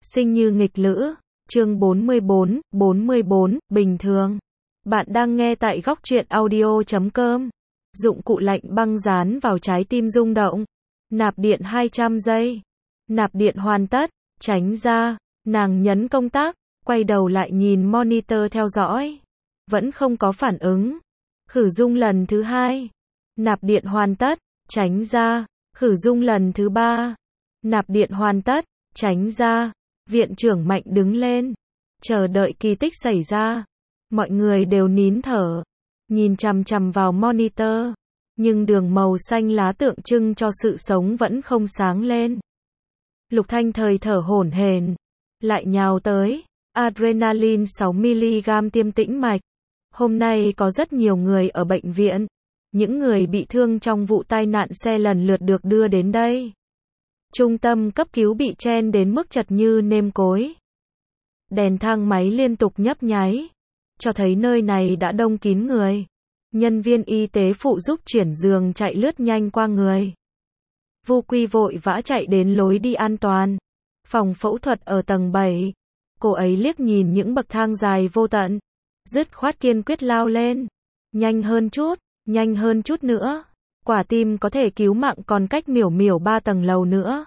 Sinh như nghịch lữ, chương 44, bình thường. Bạn đang nghe tại góc truyện audio.com. Dụng cụ lạnh băng dán vào trái tim rung động. Nạp điện 200 giây. Nạp điện hoàn tất, tránh ra, nàng nhấn công tắc, quay đầu lại nhìn monitor theo dõi. Vẫn không có phản ứng. Khử dung lần thứ 2. Nạp điện hoàn tất, tránh ra, khử dung lần thứ 3. Nạp điện hoàn tất, tránh ra. Viện trưởng Mạnh đứng lên, chờ đợi kỳ tích xảy ra. Mọi người đều nín thở, nhìn chằm chằm vào monitor, nhưng đường màu xanh lá tượng trưng cho sự sống vẫn không sáng lên. Lục Thanh Thời thở hổn hển, lại nhào tới, adrenaline 6mg tiêm tĩnh mạch. Hôm nay có rất nhiều người ở bệnh viện, những người bị thương trong vụ tai nạn xe lần lượt được đưa đến đây. Trung tâm cấp cứu bị chen đến mức chật như nêm cối. Đèn thang máy liên tục nhấp nháy, cho thấy nơi này đã đông kín người. Nhân viên y tế phụ giúp chuyển giường chạy lướt nhanh qua người. Vu Quy vội vã chạy đến lối đi an toàn. Phòng phẫu thuật ở tầng 7. Cô ấy liếc nhìn những bậc thang dài vô tận, dứt khoát kiên quyết lao lên. Nhanh hơn chút nữa. Quả tim có thể cứu mạng còn cách miểu miểu 3 tầng lầu nữa.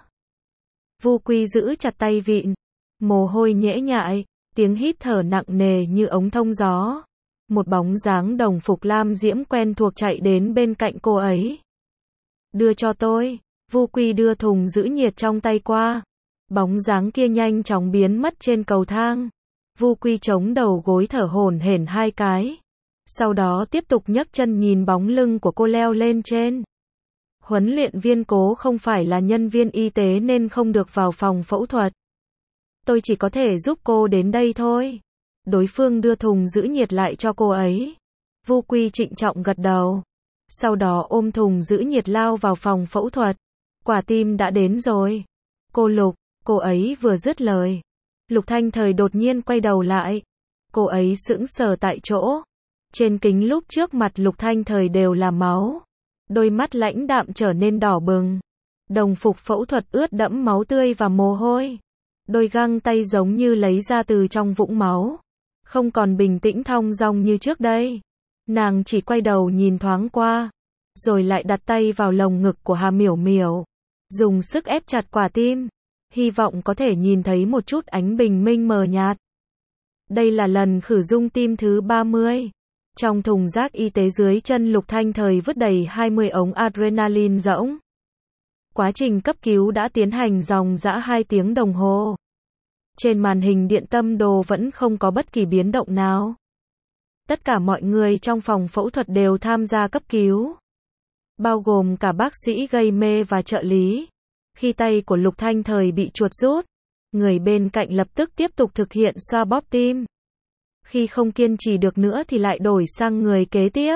Vu Quy giữ chặt tay vịn, mồ hôi nhễ nhại, tiếng hít thở nặng nề như ống thông gió. Một bóng dáng đồng phục lam diễm quen thuộc chạy đến bên cạnh cô ấy. Đưa cho tôi. Vu Quy đưa thùng giữ nhiệt trong tay qua. Bóng dáng kia nhanh chóng biến mất trên cầu thang. Vu Quy chống đầu gối thở hổn hển 2 cái. Sau đó tiếp tục nhấc chân nhìn bóng lưng của cô leo lên trên. Huấn luyện viên Cố không phải là nhân viên y tế nên không được vào phòng phẫu thuật. Tôi chỉ có thể giúp cô đến đây thôi. Đối phương đưa thùng giữ nhiệt lại cho cô ấy. Vu Quy trịnh trọng gật đầu. Sau đó ôm thùng giữ nhiệt lao vào phòng phẫu thuật. Quả tim đã đến rồi. Cô Lục, cô ấy vừa dứt lời. Lục Thanh Thời đột nhiên quay đầu lại. Cô ấy sững sờ tại chỗ. Trên kính lúc trước mặt Lục Thanh Thời đều là máu. Đôi mắt lãnh đạm trở nên đỏ bừng. Đồng phục phẫu thuật ướt đẫm máu tươi và mồ hôi. Đôi găng tay giống như lấy ra từ trong vũng máu. Không còn bình tĩnh thong dong như trước đây. Nàng chỉ quay đầu nhìn thoáng qua, rồi lại đặt tay vào lồng ngực của Hà Miểu Miểu, dùng sức ép chặt quả tim, hy vọng có thể nhìn thấy một chút ánh bình minh mờ nhạt. Đây là lần khử dung tim thứ 30. Trong thùng rác y tế dưới chân Lục Thanh Thời vứt đầy 20 ống adrenaline rỗng. Quá trình cấp cứu đã tiến hành dòng dã 2 tiếng đồng hồ. Trên màn hình điện tâm đồ vẫn không có bất kỳ biến động nào. Tất cả mọi người trong phòng phẫu thuật đều tham gia cấp cứu, bao gồm cả bác sĩ gây mê và trợ lý. Khi tay của Lục Thanh Thời bị chuột rút, người bên cạnh lập tức tiếp tục thực hiện xoa bóp tim. Khi không kiên trì được nữa thì lại đổi sang người kế tiếp.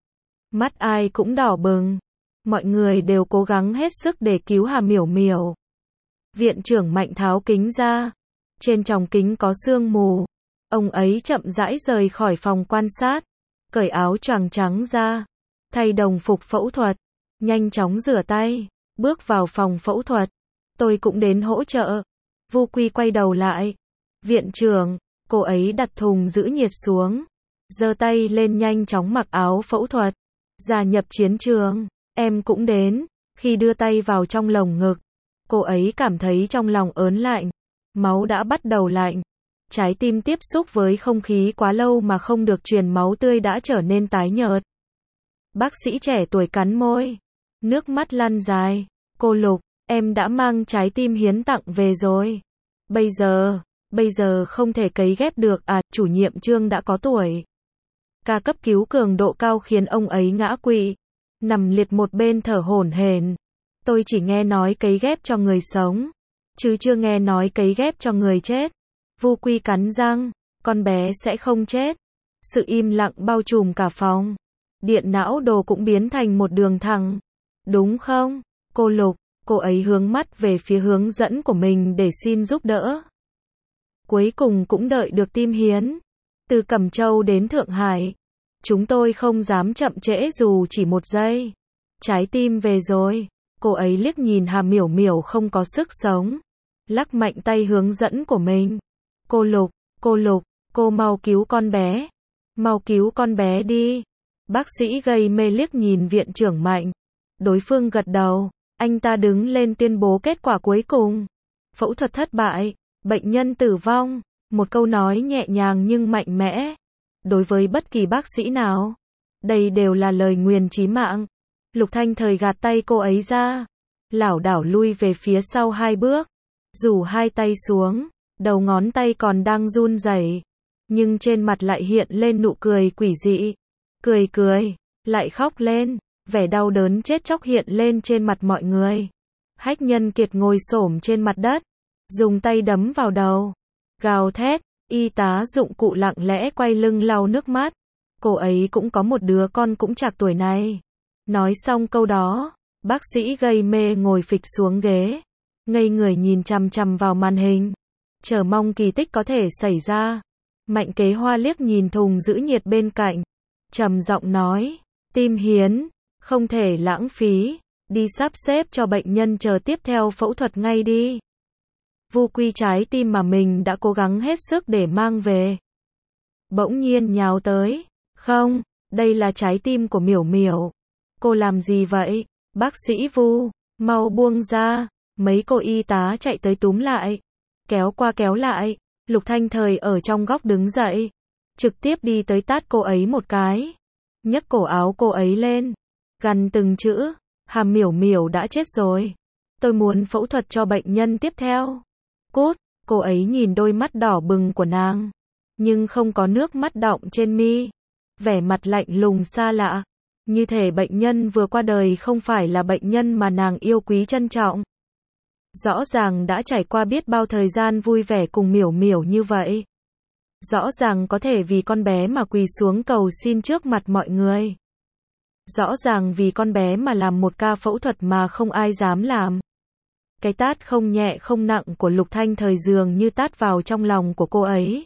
Mắt ai cũng đỏ bừng. Mọi người đều cố gắng hết sức để cứu Hà Miểu Miểu. Viện trưởng Mạnh tháo kính ra. Trên tròng kính có sương mù. Ông ấy chậm rãi rời khỏi phòng quan sát, cởi áo choàng trắng ra, thay đồng phục phẫu thuật, nhanh chóng rửa tay, bước vào phòng phẫu thuật. Tôi cũng đến hỗ trợ. Vu Quy quay đầu lại. Viện trưởng, cô ấy đặt thùng giữ nhiệt xuống, giơ tay lên nhanh chóng mặc áo phẫu thuật, gia nhập chiến trường. Em cũng đến. Khi đưa tay vào trong lồng ngực, cô ấy cảm thấy trong lòng ớn lạnh, máu đã bắt đầu lạnh. Trái tim tiếp xúc với không khí quá lâu mà không được truyền máu tươi đã trở nên tái nhợt. Bác sĩ trẻ tuổi cắn môi, nước mắt lăn dài. Cô Lục, em đã mang trái tim hiến tặng về rồi. Bây giờ không thể cấy ghép được à, chủ nhiệm Trương đã có tuổi. Ca cấp cứu cường độ cao khiến ông ấy ngã quỵ, nằm liệt một bên thở hổn hển. Tôi chỉ nghe nói cấy ghép cho người sống, chứ chưa nghe nói cấy ghép cho người chết. Vu Quy cắn răng, con bé sẽ không chết. Sự im lặng bao trùm cả phòng. Điện não đồ cũng biến thành một đường thẳng. Đúng không, cô Lục? Cô ấy hướng mắt về phía hướng dẫn của mình để xin giúp đỡ. Cuối cùng cũng đợi được tim hiến. Từ Cẩm Châu đến Thượng Hải, chúng tôi không dám chậm trễ dù chỉ 1 giây. Trái tim về rồi. Cô ấy liếc nhìn Hà Miểu Miểu không có sức sống. lắc mạnh tay hướng dẫn của mình. Cô Lục, cô mau cứu con bé. Mau cứu con bé đi. Bác sĩ gây mê liếc nhìn viện trưởng Mạnh. Đối phương gật đầu. Anh ta đứng lên tuyên bố kết quả cuối cùng. Phẫu thuật thất bại. Bệnh nhân tử vong. Một câu nói nhẹ nhàng nhưng mạnh mẽ. Đối với bất kỳ bác sĩ nào, đây đều là lời nguyền chí mạng. Lục Thanh Thời gạt tay cô ấy ra. Lảo đảo lui về phía sau 2 bước. Rủ 2 tay xuống. Đầu ngón tay còn đang run rẩy, nhưng trên mặt lại hiện lên nụ cười quỷ dị. Cười, lại khóc lên. Vẻ đau đớn chết chóc hiện lên trên mặt mọi người. Hách Nhân Kiệt ngồi xổm trên mặt đất, dùng tay đấm vào đầu, gào thét. Y tá dụng cụ lặng lẽ quay lưng lau nước mắt. Cô ấy cũng có một đứa con cũng trạc tuổi này. Nói xong câu đó, bác sĩ gây mê ngồi phịch xuống ghế, ngây người nhìn chằm chằm vào màn hình, chờ mong kỳ tích có thể xảy ra. Mạnh Kế Hoa liếc nhìn thùng giữ nhiệt bên cạnh, trầm giọng nói, tim hiến, không thể lãng phí, đi sắp xếp cho bệnh nhân chờ tiếp theo phẫu thuật ngay đi. Vu Quy trái tim mà mình đã cố gắng hết sức để mang về, bỗng nhiên nhào tới. Không, đây là trái tim của Miểu Miểu. Cô làm gì vậy? Bác sĩ Vu, mau buông ra. Mấy cô y tá chạy tới túm lại, kéo qua kéo lại. Lục Thanh Thời ở trong góc đứng dậy, trực tiếp đi tới tát cô ấy một cái, nhấc cổ áo cô ấy lên, gằn từng chữ, Hà Miểu Miểu đã chết rồi. Tôi muốn phẫu thuật cho bệnh nhân tiếp theo. Cút. Cô ấy nhìn đôi mắt đỏ bừng của nàng, nhưng không có nước mắt đọng trên mi, vẻ mặt lạnh lùng xa lạ, như thể bệnh nhân vừa qua đời không phải là bệnh nhân mà nàng yêu quý trân trọng. Rõ ràng đã trải qua biết bao thời gian vui vẻ cùng Miểu Miểu như vậy. Rõ ràng có thể vì con bé mà quỳ xuống cầu xin trước mặt mọi người. Rõ ràng vì con bé mà làm một ca phẫu thuật mà không ai dám làm. Cái tát không nhẹ không nặng của Lục Thanh Thời dường như tát vào trong lòng của cô ấy.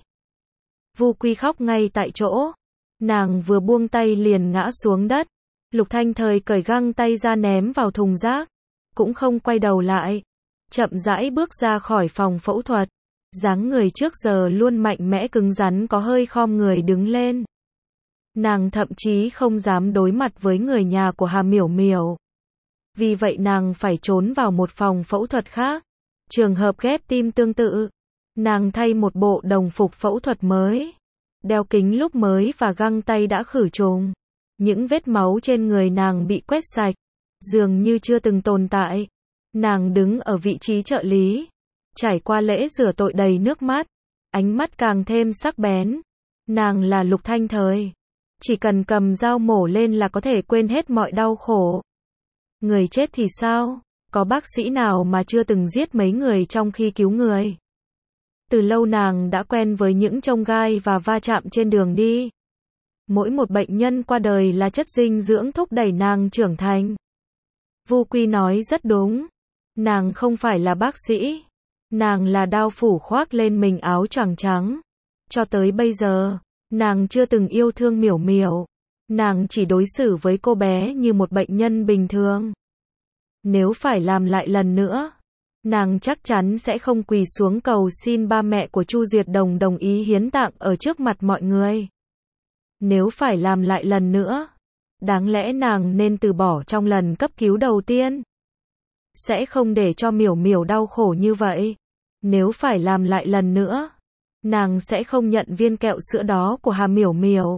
Vu Quy khóc ngay tại chỗ. Nàng vừa buông tay liền ngã xuống đất. Lục Thanh Thời cởi găng tay ra ném vào thùng rác, cũng không quay đầu lại, chậm rãi bước ra khỏi phòng phẫu thuật. Dáng người trước giờ luôn mạnh mẽ cứng rắn có hơi khom người đứng lên. Nàng thậm chí không dám đối mặt với người nhà của Hà Miểu Miểu. Vì vậy nàng phải trốn vào một phòng phẫu thuật khác. Trường hợp ghép tim tương tự. Nàng thay một bộ đồng phục phẫu thuật mới, đeo kính lúp mới và găng tay đã khử trùng. Những vết máu trên người nàng bị quét sạch, dường như chưa từng tồn tại. Nàng đứng ở vị trí trợ lý, trải qua lễ rửa tội đầy nước mắt, ánh mắt càng thêm sắc bén. Nàng là Lục Thanh Thời, chỉ cần cầm dao mổ lên là có thể quên hết mọi đau khổ. Người chết thì sao? Có bác sĩ nào mà chưa từng giết mấy người trong khi cứu người? Từ lâu nàng đã quen với những chông gai và va chạm trên đường đi. Mỗi một bệnh nhân qua đời là chất dinh dưỡng thúc đẩy nàng trưởng thành. Vu Quy nói rất đúng. Nàng không phải là bác sĩ. Nàng là đao phủ khoác lên mình áo choàng trắng. Cho tới bây giờ, nàng chưa từng yêu thương Miểu Miểu. Nàng chỉ đối xử với cô bé như một bệnh nhân bình thường. Nếu phải làm lại lần nữa, nàng chắc chắn sẽ không quỳ xuống cầu xin ba mẹ của Chu Duyệt Đồng đồng ý hiến tạng ở trước mặt mọi người. Nếu phải làm lại lần nữa, đáng lẽ nàng nên từ bỏ trong lần cấp cứu đầu tiên. Sẽ không để cho Miểu Miểu đau khổ như vậy. Nếu phải làm lại lần nữa, nàng sẽ không nhận viên kẹo sữa đó của Hà Miểu Miểu.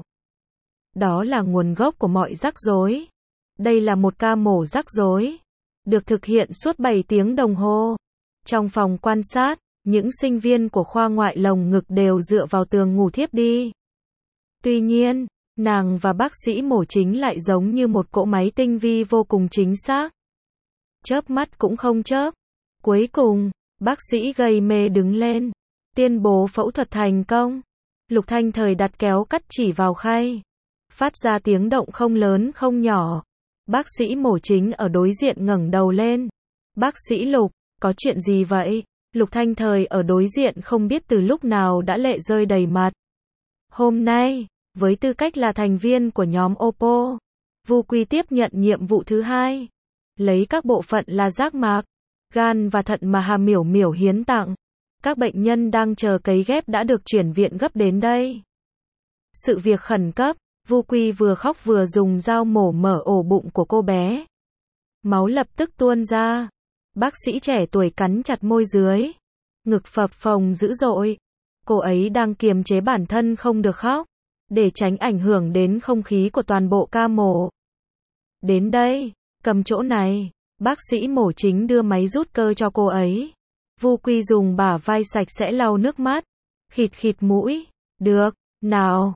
Đó là nguồn gốc của mọi rắc rối. Đây là một ca mổ rắc rối, được thực hiện suốt 7 tiếng đồng hồ. Trong phòng quan sát, những sinh viên của khoa ngoại lồng ngực đều dựa vào tường ngủ thiếp đi. Tuy nhiên, nàng và bác sĩ mổ chính lại giống như một cỗ máy tinh vi vô cùng chính xác. Chớp mắt cũng không chớp. Cuối cùng, bác sĩ gây mê đứng lên, tuyên bố phẫu thuật thành công. Lục Thanh Thời đặt kéo cắt chỉ vào khay, phát ra tiếng động không lớn không nhỏ. Bác sĩ mổ chính ở đối diện ngẩng đầu lên. Bác sĩ Lục, có chuyện gì vậy? Lục Thanh Thời ở đối diện không biết từ lúc nào đã lệ rơi đầy mặt. Hôm nay, với tư cách là thành viên của nhóm Oppo, Vu Quy tiếp nhận nhiệm vụ thứ 2. Lấy các bộ phận là giác mạc, gan và thận mà Hà Miểu Miểu hiến tặng. Các bệnh nhân đang chờ cấy ghép đã được chuyển viện gấp đến đây. Sự việc khẩn cấp, Vu Quy vừa khóc vừa dùng dao mổ mở ổ bụng của cô bé. Máu lập tức tuôn ra. Bác sĩ trẻ tuổi cắn chặt môi dưới. Ngực phập phồng dữ dội. Cô ấy đang kiềm chế bản thân không được khóc, để tránh ảnh hưởng đến không khí của toàn bộ ca mổ. Đến đây, cầm chỗ này. Bác sĩ mổ chính đưa máy rút cơ cho cô ấy. Vu Quy dùng bả vai sạch sẽ lau nước mắt. Khịt khịt mũi. Được, nào,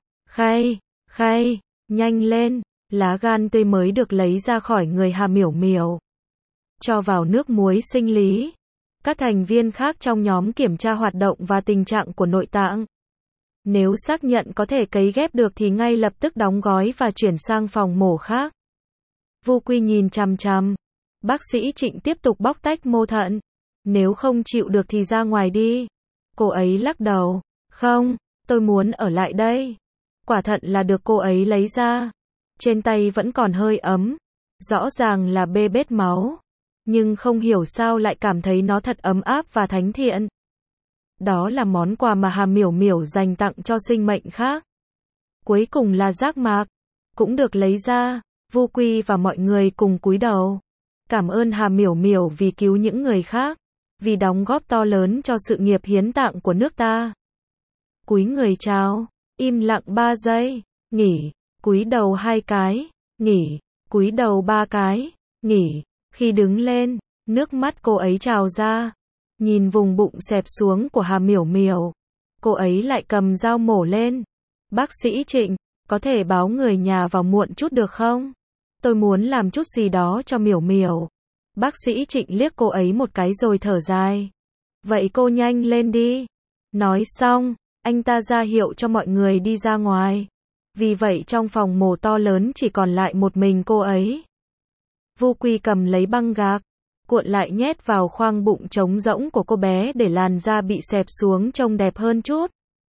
khay, nhanh lên. Lá gan tươi mới được lấy ra khỏi người Hà Miểu Miểu. Cho vào nước muối sinh lý. Các thành viên khác trong nhóm kiểm tra hoạt động và tình trạng của nội tạng. Nếu xác nhận có thể cấy ghép được thì ngay lập tức đóng gói và chuyển sang phòng mổ khác. Vu Quy nhìn chằm chằm. Bác sĩ Trịnh tiếp tục bóc tách mô thận. Nếu không chịu được thì ra ngoài đi. Cô ấy lắc đầu. Không, tôi muốn ở lại đây. Quả thận là được cô ấy lấy ra. Trên tay vẫn còn hơi ấm. Rõ ràng là bê bết máu. Nhưng không hiểu sao lại cảm thấy nó thật ấm áp và thánh thiện. Đó là món quà mà Hà Miểu Miểu dành tặng cho sinh mệnh khác. Cuối cùng là giác mạc. Cũng được lấy ra. Vu Quy và mọi người cùng cúi đầu. Cảm ơn Hà Miểu Miểu vì cứu những người khác. Vì đóng góp to lớn cho sự nghiệp hiến tạng của nước ta. Cúi người chào. Im lặng 3 giây. Nghỉ. Cúi đầu 2 cái. Nghỉ. Cúi đầu 3 cái. Nghỉ. Khi đứng lên, nước mắt cô ấy trào ra. Nhìn vùng bụng xẹp xuống của Hà Miểu Miểu. Cô ấy lại cầm dao mổ lên. Bác sĩ Trịnh, có thể báo người nhà vào muộn chút được không? Tôi muốn làm chút gì đó cho Miểu Miểu. Bác sĩ Trịnh liếc cô ấy một cái rồi thở dài. Vậy cô nhanh lên đi. Nói xong, anh ta ra hiệu cho mọi người đi ra ngoài. Vì vậy trong phòng mổ to lớn chỉ còn lại một mình cô ấy. Vu Quy cầm lấy băng gạc, cuộn lại nhét vào khoang bụng trống rỗng của cô bé để làn da bị xẹp xuống trông đẹp hơn chút.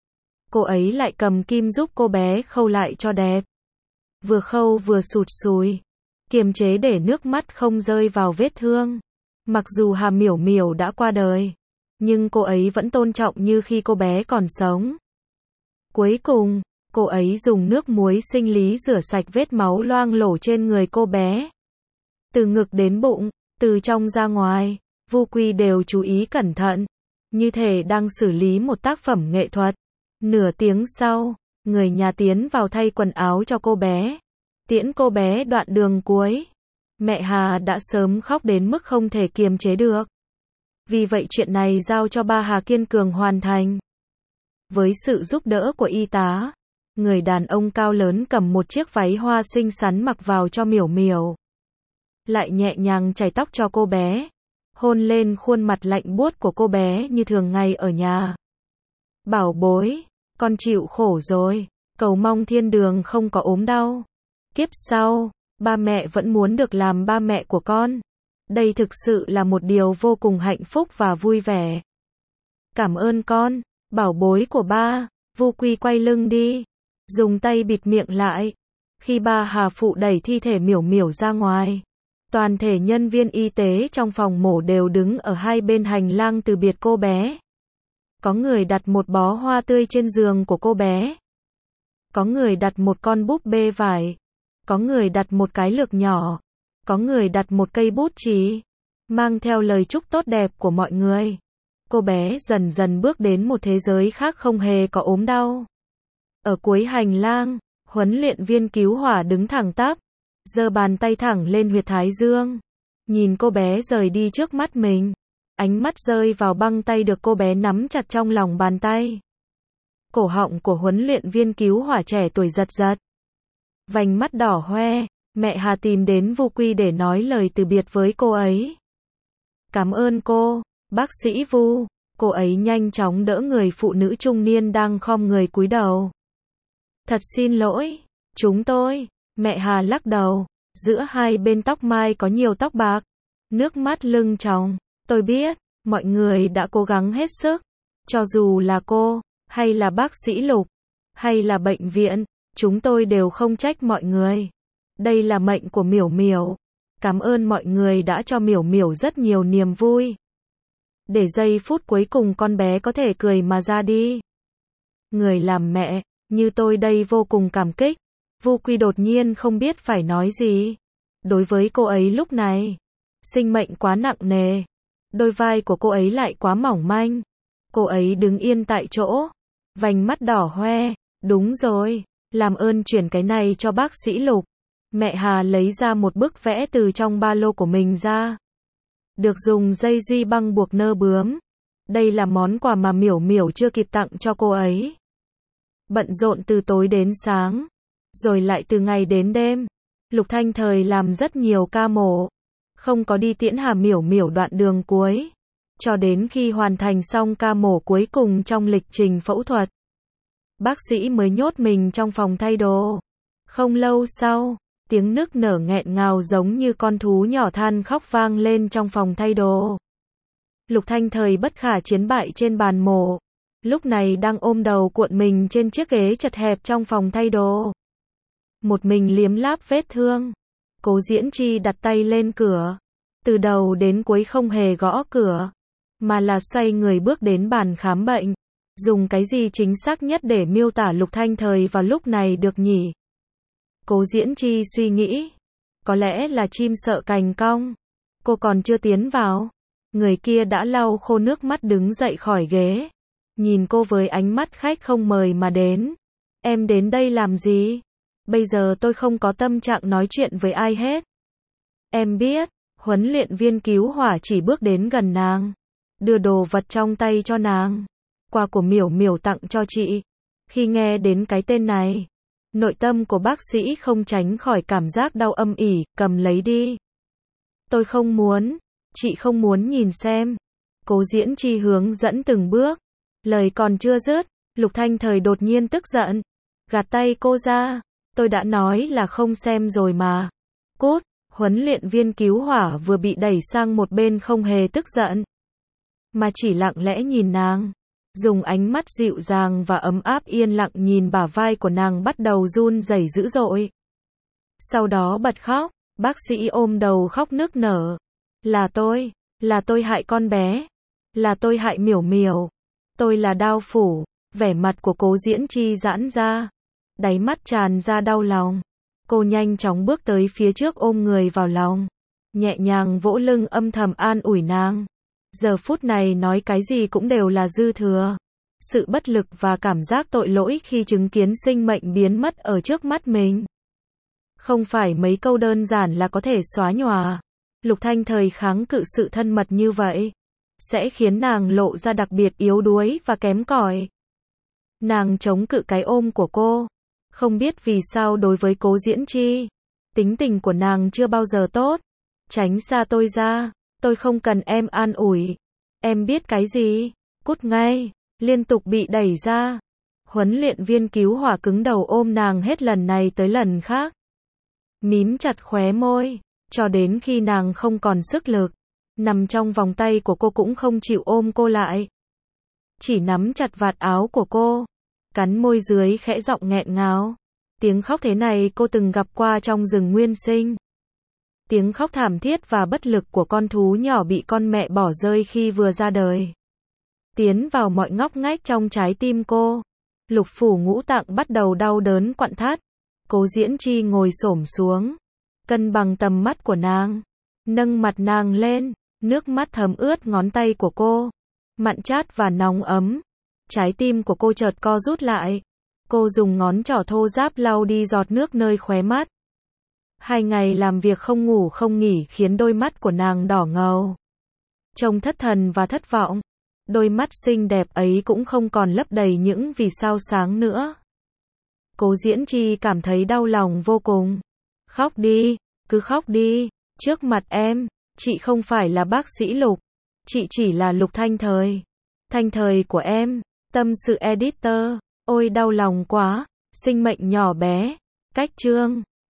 Cô ấy lại cầm kim giúp cô bé khâu lại cho đẹp. Vừa khâu vừa sụt sùi, kiềm chế để nước mắt không rơi vào vết thương. Mặc dù Hà Miểu Miểu đã qua đời, nhưng cô ấy vẫn tôn trọng như khi cô bé còn sống. Cuối cùng, cô ấy dùng nước muối sinh lý rửa sạch vết máu loang lổ trên người cô bé. Từ ngực đến bụng, từ trong ra ngoài, Vu Quy đều chú ý cẩn thận, như thể đang xử lý một tác phẩm nghệ thuật. Nửa tiếng sau, người nhà tiến vào thay quần áo cho cô bé, tiễn cô bé đoạn đường cuối. Mẹ Hà đã sớm khóc đến mức không thể kiềm chế được. Vì vậy chuyện này giao cho ba Hà kiên cường hoàn thành. Với sự giúp đỡ của y tá, người đàn ông cao lớn cầm một chiếc váy hoa xinh xắn mặc vào cho Miểu Miểu. Lại nhẹ nhàng chải tóc cho cô bé, hôn lên khuôn mặt lạnh buốt của cô bé như thường ngày ở nhà. Bảo bối, con chịu khổ rồi, cầu mong thiên đường không có ốm đau. Kiếp sau, ba mẹ vẫn muốn được làm ba mẹ của con. Đây thực sự là một điều vô cùng hạnh phúc và vui vẻ. Cảm ơn con, bảo bối của ba. Vu Quy quay lưng đi, dùng tay bịt miệng lại. Khi ba Hà phụ đẩy thi thể Miểu Miểu ra ngoài, toàn thể nhân viên y tế trong phòng mổ đều đứng ở hai bên hành lang từ biệt cô bé. Có người đặt một bó hoa tươi trên giường của cô bé. Có người đặt một con búp bê vải. Có người đặt một cái lược nhỏ. Có người đặt một cây bút chì, mang theo lời chúc tốt đẹp của mọi người. Cô bé dần dần bước đến một thế giới khác không hề có ốm đau. Ở cuối hành lang, huấn luyện viên cứu hỏa đứng thẳng tắp, giơ bàn tay thẳng lên huyệt thái dương, nhìn cô bé rời đi trước mắt mình. Ánh mắt rơi vào băng tay được cô bé nắm chặt trong lòng bàn tay. Cổ họng của huấn luyện viên cứu hỏa trẻ tuổi giật giật. Vành mắt đỏ hoe, mẹ Hà tìm đến Vu Quy để nói lời từ biệt với cô ấy. Cảm ơn cô, bác sĩ Vu. Cô ấy nhanh chóng đỡ người phụ nữ trung niên đang khom người cúi đầu. Thật xin lỗi, chúng tôi. Mẹ Hà lắc đầu, giữa hai bên tóc mai có nhiều tóc bạc. Nước mắt lưng tròng. Tôi biết, mọi người đã cố gắng hết sức. Cho dù là cô, hay là bác sĩ Lục, hay là bệnh viện, chúng tôi đều không trách mọi người. Đây là mệnh của Miểu Miểu. Cảm ơn mọi người đã cho Miểu Miểu rất nhiều niềm vui. Để giây phút cuối cùng con bé có thể cười mà ra đi. Người làm mẹ, như tôi đây vô cùng cảm kích. Vu Quy đột nhiên không biết phải nói gì. Đối với cô ấy lúc này, sinh mệnh quá nặng nề. Đôi vai của cô ấy lại quá mỏng manh. Cô ấy đứng yên tại chỗ, vành mắt đỏ hoe. Đúng rồi, làm ơn chuyển cái này cho bác sĩ Lục. Mẹ Hà lấy ra một bức vẽ từ trong ba lô của mình ra. Được dùng dây duy băng buộc nơ bướm. Đây là món quà mà Miểu Miểu chưa kịp tặng cho cô ấy. Bận rộn từ tối đến sáng, rồi lại từ ngày đến đêm. Lục Thanh Thời làm rất nhiều ca mổ, không có đi tiễn Hà Miểu Miểu đoạn đường cuối, cho đến khi hoàn thành xong ca mổ cuối cùng trong lịch trình phẫu thuật. Bác sĩ mới nhốt mình trong phòng thay đồ. Không lâu sau, tiếng nức nở nghẹn ngào giống như con thú nhỏ than khóc vang lên trong phòng thay đồ. Lục Thanh Thời bất khả chiến bại trên bàn mổ, lúc này đang ôm đầu cuộn mình trên chiếc ghế chật hẹp trong phòng thay đồ. Một mình liếm láp vết thương. Cố Diễn Chi đặt tay lên cửa, từ đầu đến cuối không hề gõ cửa, mà là xoay người bước đến bàn khám bệnh. Dùng cái gì chính xác nhất để miêu tả Lục Thanh Thời vào lúc này được nhỉ? Cố Diễn Chi suy nghĩ. Có lẽ là chim sợ cành cong. Cô còn chưa tiến vào, người kia đã lau khô nước mắt đứng dậy khỏi ghế. Nhìn cô với ánh mắt khách không mời mà đến. Em đến đây làm gì? Bây giờ tôi không có tâm trạng nói chuyện với ai hết. Em biết, huấn luyện viên cứu hỏa chỉ bước đến gần nàng, đưa đồ vật trong tay cho nàng. Quà của Miểu Miểu tặng cho chị. Khi nghe đến cái tên này, nội tâm của bác sĩ không tránh khỏi cảm giác đau âm ỉ, cầm lấy đi. Tôi không muốn, chị không muốn nhìn xem. Cố Diễn Chi hướng dẫn từng bước. Lời còn chưa dứt, Lục Thanh Thời đột nhiên tức giận, gạt tay cô ra. Tôi đã nói là không xem rồi mà. Cút. Huấn luyện viên cứu hỏa vừa bị đẩy sang một bên không hề tức giận, mà chỉ lặng lẽ nhìn nàng, dùng ánh mắt dịu dàng và ấm áp yên lặng nhìn bả vai của nàng bắt đầu run rẩy dữ dội. Sau đó bật khóc, bác sĩ ôm đầu khóc nức nở. Là tôi hại con bé. Là tôi hại Miểu Miểu. Tôi là Đao Phủ. Vẻ mặt của Cố Diễn Chi giãn ra, đáy mắt tràn ra đau lòng. Cô nhanh chóng bước tới phía trước ôm người vào lòng, nhẹ nhàng vỗ lưng âm thầm an ủi nàng. Giờ phút này nói cái gì cũng đều là dư thừa. Sự bất lực và cảm giác tội lỗi khi chứng kiến sinh mệnh biến mất ở trước mắt mình. Không phải mấy câu đơn giản là có thể xóa nhòa. Lục Thanh Thời kháng cự sự thân mật như vậy, sẽ khiến nàng lộ ra đặc biệt yếu đuối và kém cỏi. Nàng chống cự cái ôm của cô. Không biết vì sao đối với Cố Diễn Chi, tính tình của nàng chưa bao giờ tốt. Tránh xa tôi ra, tôi không cần em an ủi. Em biết cái gì? Cút ngay. Liên tục bị đẩy ra. Huấn luyện viên cứu hỏa cứng đầu ôm nàng hết lần này tới lần khác. Mím chặt khóe môi, cho đến khi nàng không còn sức lực, nằm trong vòng tay của cô cũng không chịu ôm cô lại. Chỉ nắm chặt vạt áo của cô, cắn môi dưới khẽ giọng nghẹn ngào. Tiếng khóc thế này cô từng gặp qua trong rừng nguyên sinh. Tiếng khóc thảm thiết và bất lực của con thú nhỏ bị con mẹ bỏ rơi khi vừa ra đời, tiến vào mọi ngóc ngách trong trái tim cô. Lục phủ ngũ tạng bắt đầu đau đớn quặn thắt. Cố Diễn Chi ngồi xổm xuống, cân bằng tầm mắt của nàng, nâng mặt nàng lên, nước mắt thấm ướt ngón tay của cô, mặn chát và nóng ấm. Trái tim của cô chợt co rút lại. Cô dùng ngón trỏ thô ráp lau đi giọt nước nơi khóe mắt. 2 ngày làm việc không ngủ không nghỉ khiến đôi mắt của nàng đỏ ngầu, trông thất thần và thất vọng. Đôi mắt xinh đẹp ấy cũng không còn lấp đầy những vì sao sáng nữa. Cố Diễn Chi cảm thấy đau lòng vô cùng. Khóc đi, cứ khóc đi, trước mặt em, chị không phải là bác sĩ Lục, chị chỉ là Lục Thanh Thời. Thanh Thời của em. Tâm sự editor. Ôi đau lòng quá, sinh mệnh nhỏ bé. Cách chương